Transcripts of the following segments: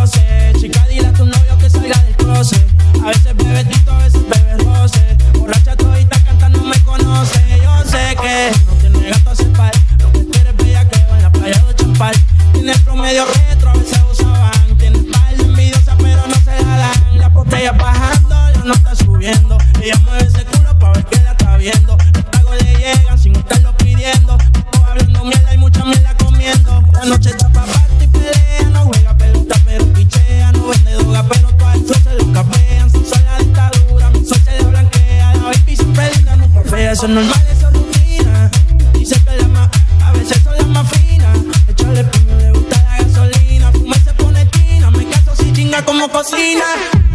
roce. Chica, dile a tu novio que salga del closet. A veces bebe tito, a veces bebe roce. Borracha todita cantando me conoce. Yo sé que no tiene gato a cepar. Lo que tú eres bella que va en la playa de Champal. Tiene el promedio retro, a veces usaban. Tiene espalda envidiosa pero no se la dan. La botella bajando, ya no está subiendo. Ella mueve ese culo pa' ver que la está viendo. Los tragos le llegan sin estarlo pidiendo. Todos hablando mierda y mucha mierda comiendo. La noche está pa' parte y pelea. No juega pelota pero pichea. No vende droga pero todas el se lo capean. Si soy la dictadura, mi sol se le blanquea. La baby siempre linda, nunca fea. Eso es normal, eso es rutina. Dice que la más, a veces son las más finas. Echarle piña, le gusta la gasolina. Fuma y se pone tina. Me caso si chinga como cocina.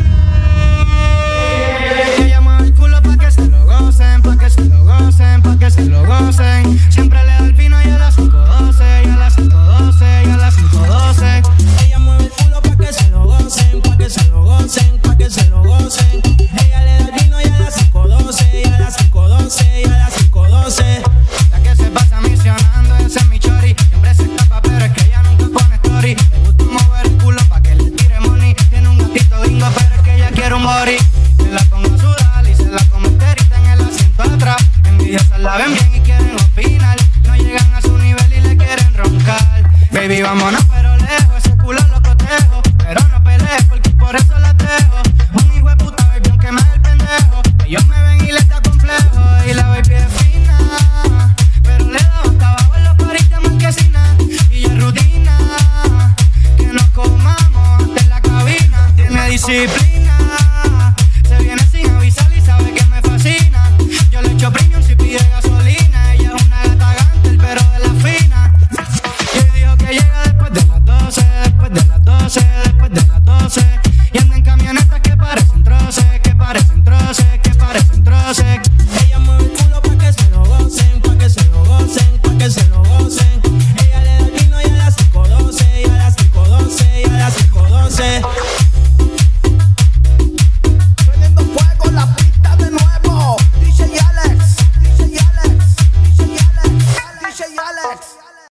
Ella mueve el culo pa' que se lo gocen, pa' que se lo gocen, pa' que se lo gocen. Siempre le da el vino y a las 5:12, y a las 5:12, y a las 5:12. Ella mueve el culo pa' que se lo gocen, pa' que se lo gocen, pa' que se lo gocen. Ella le da el vino y a las 5:12, y a las 5:12, y a las 5:12. La que se pasa misionando, ese es mi chori. Siempre se escapa, pero es que ella nunca pone story. Le gusta mover el culo pa' que le tire money. Tiene un gatito gringo, pero es que ella quiere un body. Se la pongo a sudar y se la come enterita en el asiento atrás. Envidiosas la ven bien y quieren opinar. No llegan a su nivel y le quieren roncar. Baby, vámonos pero lejos, ese culo lo cotejo. Pero no pelees porque por eso las dejo. Un hijo de puta, baby, aunque me dé el pendejo. Ellos me ven y les da complejo. Y la baby es fina, pero le da boca abajo en los paris de marquesina. Y ya es rutina que nos comamos ante la cabina. Tiene disciplina